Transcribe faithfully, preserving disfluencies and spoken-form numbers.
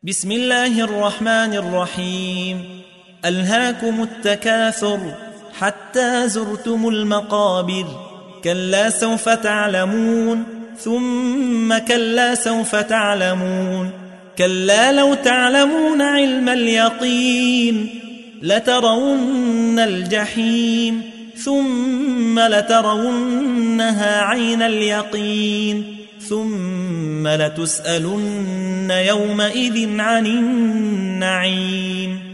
بسم الله الرحمن الرحيم. ألهاكم التكاثر حتى زرتم المقابر، كلا سوف تعلمون ثم كلا سوف تعلمون، كلا لو تعلمون علم اليقين لترون الجحيم ثم لترونها عين اليقين ثم لتسألن يومئذ عن النعيم.